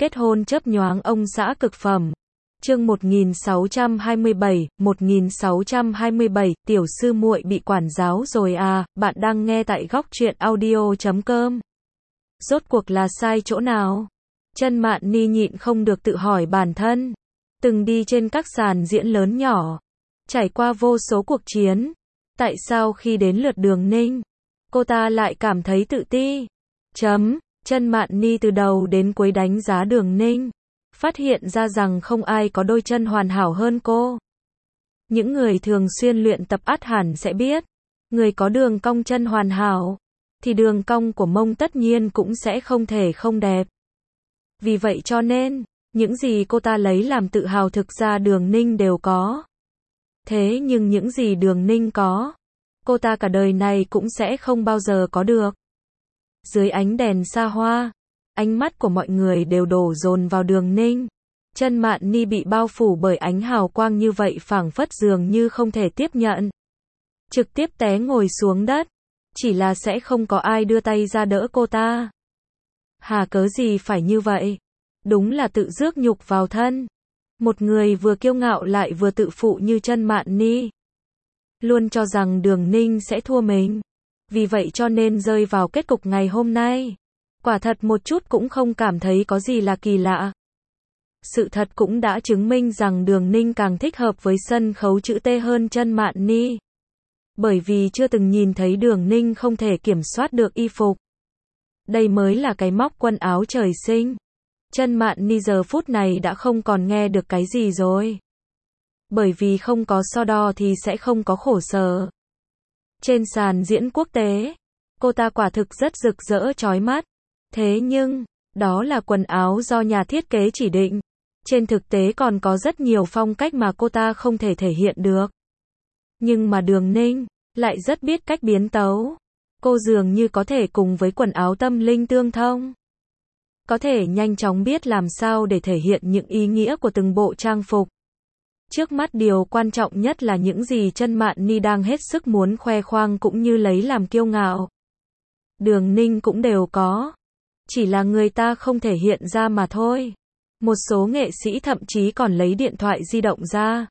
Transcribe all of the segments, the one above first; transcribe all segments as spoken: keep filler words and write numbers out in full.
Kết hôn chớp nhoáng ông xã cực phẩm. Chương một nghìn sáu trăm hai mươi bảy, một nghìn sáu trăm hai mươi bảy, tiểu sư muội bị quản giáo rồi à, bạn đang nghe tại góc truyện audio chấm com. Rốt cuộc là sai chỗ nào? Chân Mạn Ni nhịn không được tự hỏi bản thân. Từng đi trên các sàn diễn lớn nhỏ, trải qua vô số cuộc chiến. Tại sao khi đến lượt Đường Ninh, cô ta lại cảm thấy tự ti? Chấm, Chân Mạn Ni từ đầu đến cuối đánh giá Đường Ninh, phát hiện ra rằng không ai có đôi chân hoàn hảo hơn cô. Những người thường xuyên luyện tập ắt hẳn sẽ biết, người có đường cong chân hoàn hảo, thì đường cong của mông tất nhiên cũng sẽ không thể không đẹp. Vì vậy cho nên, những gì cô ta lấy làm tự hào thực ra Đường Ninh đều có. Thế nhưng những gì Đường Ninh có, cô ta cả đời này cũng sẽ không bao giờ có được. Dưới ánh đèn xa hoa, ánh mắt của mọi người đều đổ dồn vào Đường Ninh. Chân Mạn Ni bị bao phủ bởi ánh hào quang như vậy phảng phất dường như không thể tiếp nhận. Trực tiếp té ngồi xuống đất. Chỉ là sẽ không có ai đưa tay ra đỡ cô ta. Hà cớ gì phải như vậy? Đúng là tự rước nhục vào thân. Một người vừa kiêu ngạo lại vừa tự phụ như Chân Mạn Ni, luôn cho rằng Đường Ninh sẽ thua mình. Vì vậy cho nên rơi vào kết cục ngày hôm nay, quả thật một chút cũng không cảm thấy có gì là kỳ lạ. Sự thật cũng đã chứng minh rằng Đường Ninh càng thích hợp với sân khấu chữ T hơn Chân Mạn Ni. Bởi vì chưa từng nhìn thấy Đường Ninh không thể kiểm soát được y phục. Đây mới là cái móc quần áo trời sinh. Chân Mạn Ni giờ phút này đã không còn nghe được cái gì rồi. Bởi vì không có so đo thì sẽ không có khổ sở. Trên sàn diễn quốc tế, cô ta quả thực rất rực rỡ chói mắt. Thế nhưng, đó là quần áo do nhà thiết kế chỉ định. Trên thực tế còn có rất nhiều phong cách mà cô ta không thể thể hiện được. Nhưng mà Đường Ninh lại rất biết cách biến tấu. Cô dường như có thể cùng với quần áo tâm linh tương thông. Có thể nhanh chóng biết làm sao để thể hiện những ý nghĩa của từng bộ trang phục. Trước mắt điều quan trọng nhất là những gì Chân Mạn Ni đang hết sức muốn khoe khoang cũng như lấy làm kiêu ngạo. Đường Ninh cũng đều có. Chỉ là người ta không thể hiện ra mà thôi. Một số nghệ sĩ thậm chí còn lấy điện thoại di động ra,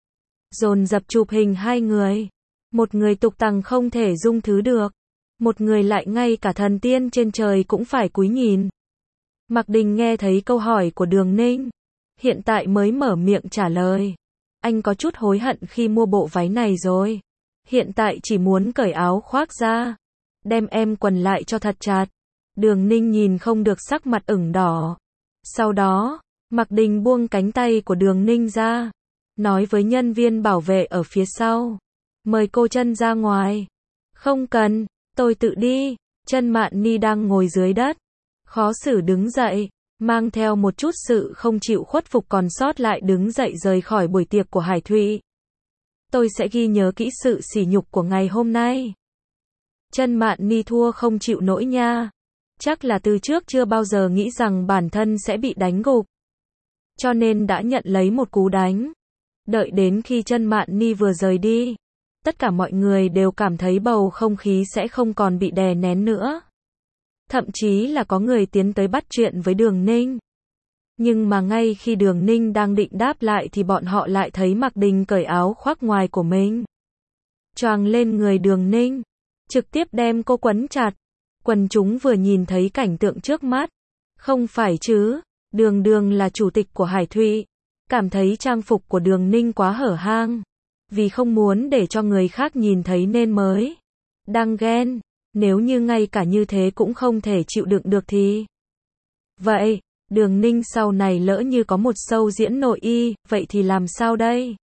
dồn dập chụp hình hai người. Một người tục tằng không thể dung thứ được. Một người lại ngay cả thần tiên trên trời cũng phải cúi nhìn. Mạc Đình nghe thấy câu hỏi của Đường Ninh, hiện tại mới mở miệng trả lời. Anh có chút hối hận khi mua bộ váy này rồi. Hiện tại chỉ muốn cởi áo khoác ra, đem em quần lại cho thật chặt. Đường Ninh nhìn không được sắc mặt ửng đỏ. Sau đó, Mạc Đình buông cánh tay của Đường Ninh ra, nói với nhân viên bảo vệ ở phía sau, mời cô Chân ra ngoài. Không cần, tôi tự đi. Chân Mạn Ni đang ngồi dưới đất, khó xử đứng dậy, mang theo một chút sự không chịu khuất phục còn sót lại đứng dậy rời khỏi buổi tiệc của Hải Thụy. Tôi sẽ ghi nhớ kỹ sự sỉ nhục của ngày hôm nay. Chân Mạn Ni thua không chịu nổi nha. Chắc là từ trước chưa bao giờ nghĩ rằng bản thân sẽ bị đánh gục, cho nên đã nhận lấy một cú đánh. Đợi đến khi Chân Mạn Ni vừa rời đi, tất cả mọi người đều cảm thấy bầu không khí sẽ không còn bị đè nén nữa. Thậm chí là có người tiến tới bắt chuyện với Đường Ninh. Nhưng mà ngay khi Đường Ninh đang định đáp lại thì bọn họ lại thấy Mạc Đình cởi áo khoác ngoài của mình, choàng lên người Đường Ninh, trực tiếp đem cô quấn chặt. Quần chúng vừa nhìn thấy cảnh tượng trước mắt, không phải chứ, Đường Đường là chủ tịch của Hải Thụy, cảm thấy trang phục của Đường Ninh quá hở hang, vì không muốn để cho người khác nhìn thấy nên mới đang ghen. Nếu như ngay cả như thế cũng không thể chịu đựng được thì vậy, Đường Ninh sau này lỡ như có một show diễn nội y, vậy thì làm sao đây?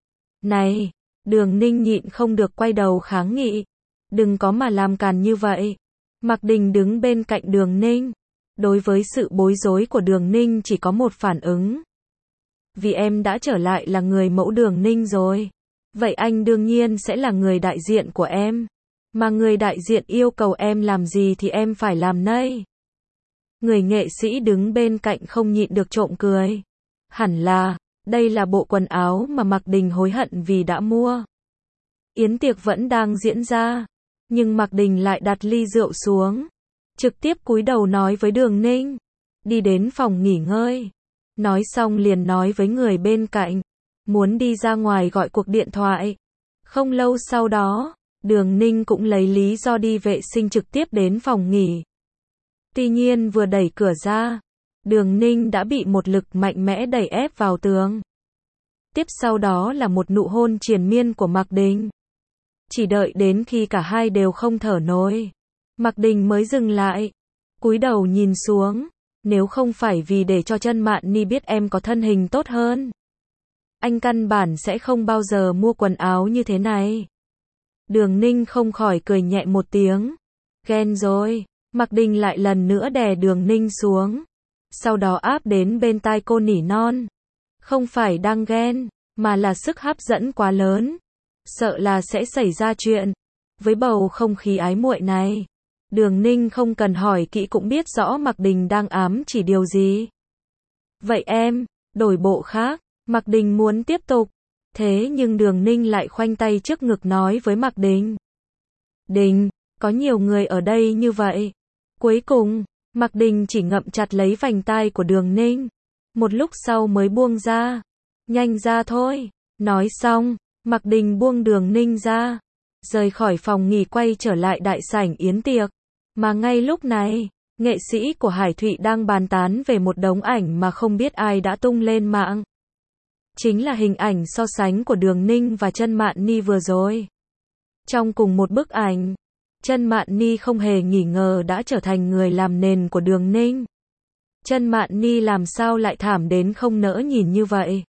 Này, Đường Ninh nhịn không được quay đầu kháng nghị. Đừng có mà làm càn như vậy. Mạc Đình đứng bên cạnh Đường Ninh. Đối với sự bối rối của Đường Ninh chỉ có một phản ứng. Vì em đã trở lại là người mẫu Đường Ninh rồi, vậy anh đương nhiên sẽ là người đại diện của em. Mà người đại diện yêu cầu em làm gì thì em phải làm nấy. Người nghệ sĩ đứng bên cạnh không nhịn được trộm cười. Hẳn là, đây là bộ quần áo mà Mạc Đình hối hận vì đã mua. Yến tiệc vẫn đang diễn ra, nhưng Mạc Đình lại đặt ly rượu xuống, trực tiếp cúi đầu nói với Đường Ninh. đi đến phòng nghỉ ngơi. Nói xong liền nói với người bên cạnh, muốn đi ra ngoài gọi cuộc điện thoại. Không lâu sau đó, Đường Ninh cũng lấy lý do đi vệ sinh trực tiếp đến phòng nghỉ. Tuy nhiên vừa đẩy cửa ra, Đường Ninh đã bị một lực mạnh mẽ đẩy ép vào tường. Tiếp sau đó là một nụ hôn triền miên của Mạc Đình. Chỉ đợi đến khi cả hai đều không thở nổi, Mạc Đình mới dừng lại, cúi đầu nhìn xuống, nếu không phải vì để cho Chân Mạn Ni biết em có thân hình tốt hơn, anh căn bản sẽ không bao giờ mua quần áo như thế này. Đường Ninh không khỏi cười nhẹ một tiếng. Ghen rồi. Mạc Đình lại lần nữa đè Đường Ninh xuống. Sau đó áp đến bên tai cô nỉ non. Không phải đang ghen, mà là sức hấp dẫn quá lớn. Sợ là sẽ xảy ra chuyện. Với bầu không khí ái muội này, Đường Ninh không cần hỏi kỹ cũng biết rõ Mạc Đình đang ám chỉ điều gì. Vậy em, đổi bộ khác. Mạc Đình muốn tiếp tục. Thế nhưng Đường Ninh lại khoanh tay trước ngực nói với Mạc Đình. Đình, có nhiều người ở đây như vậy. Cuối cùng, Mạc Đình chỉ ngậm chặt lấy vành tai của Đường Ninh. Một lúc sau mới buông ra. Nhanh ra thôi. Nói xong, Mạc Đình buông Đường Ninh ra. Rời khỏi phòng nghỉ quay trở lại đại sảnh yến tiệc. Mà ngay lúc này, nghệ sĩ của Hải Thụy đang bàn tán về một đống ảnh mà không biết ai đã tung lên mạng. Chính là hình ảnh so sánh của Đường Ninh và Chân Mạn Ni vừa rồi. Trong cùng một bức ảnh, Chân Mạn Ni không hề nghi ngờ đã trở thành người làm nền của Đường Ninh. Chân Mạn Ni làm sao lại thảm đến không nỡ nhìn như vậy.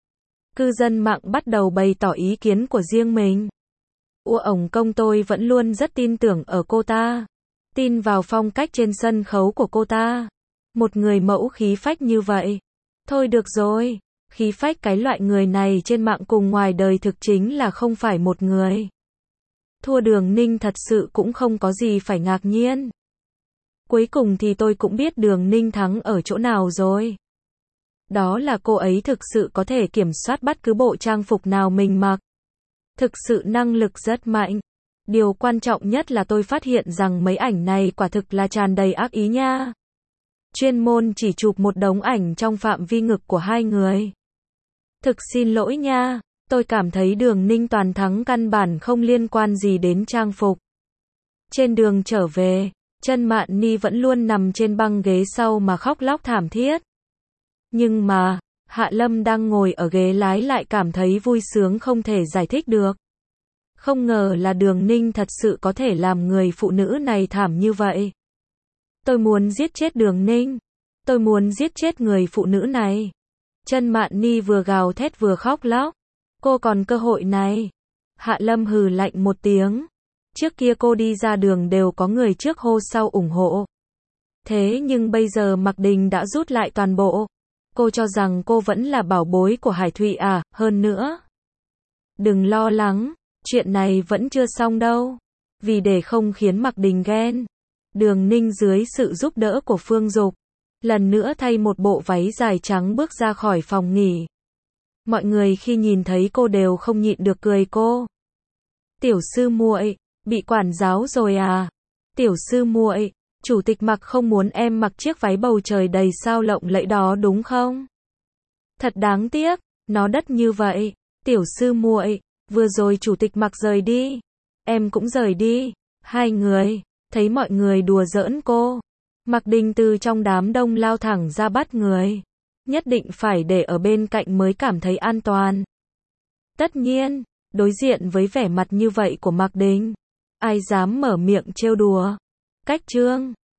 Cư dân mạng bắt đầu bày tỏ ý kiến của riêng mình. Ủa ổng công tôi vẫn luôn rất tin tưởng ở cô ta. Tin vào phong cách trên sân khấu của cô ta. Một người mẫu khí phách như vậy. Thôi được rồi. Khí phách cái loại người này trên mạng cùng ngoài đời thực chính là không phải một người. Thua Đường Ninh thật sự cũng không có gì phải ngạc nhiên. Cuối cùng thì tôi cũng biết Đường Ninh thắng ở chỗ nào rồi. Đó là cô ấy thực sự có thể kiểm soát bất cứ bộ trang phục nào mình mặc. Thực sự năng lực rất mạnh. Điều quan trọng nhất là tôi phát hiện rằng mấy ảnh này quả thực là tràn đầy ác ý nha. Chuyên môn chỉ chụp một đống ảnh trong phạm vi ngực của hai người. Thực xin lỗi nha, tôi cảm thấy Đường Ninh toàn thắng căn bản không liên quan gì đến trang phục. Trên đường trở về, Chân Mạn Ni vẫn luôn nằm trên băng ghế sau mà khóc lóc thảm thiết. Nhưng mà, Hạ Lâm đang ngồi ở ghế lái lại cảm thấy vui sướng không thể giải thích được. Không ngờ là Đường Ninh thật sự có thể làm người phụ nữ này thảm như vậy. Tôi muốn giết chết Đường Ninh. Tôi muốn giết chết người phụ nữ này. Chân Mạn Ni vừa gào thét vừa khóc lóc. Cô còn cơ hội này. Hạ Lâm hừ lạnh một tiếng. Trước kia cô đi ra đường đều có người trước hô sau ủng hộ. Thế nhưng bây giờ Mạc Đình đã rút lại toàn bộ. Cô cho rằng cô vẫn là bảo bối của Hải Thụy à, hơn nữa. Đừng lo lắng, chuyện này vẫn chưa xong đâu. Vì để không khiến Mạc Đình ghen, Đường Ninh dưới sự giúp đỡ của Phương Dục, lần nữa thay một bộ váy dài trắng bước ra khỏi phòng nghỉ. Mọi người khi nhìn thấy cô đều không nhịn được cười cô. Tiểu sư muội, bị quản giáo rồi à? Tiểu sư muội, chủ tịch Mạc không muốn em mặc chiếc váy bầu trời đầy sao lộng lẫy đó đúng không? Thật đáng tiếc, nó đắt như vậy. Tiểu sư muội, vừa rồi chủ tịch Mạc rời đi, em cũng rời đi. Hai người, thấy mọi người đùa giỡn cô. Mạc Đình từ trong đám đông lao thẳng ra bắt người. Nhất định phải để ở bên cạnh mới cảm thấy an toàn. Tất nhiên, đối diện với vẻ mặt như vậy của Mạc Đình, ai dám mở miệng trêu đùa. Cách chương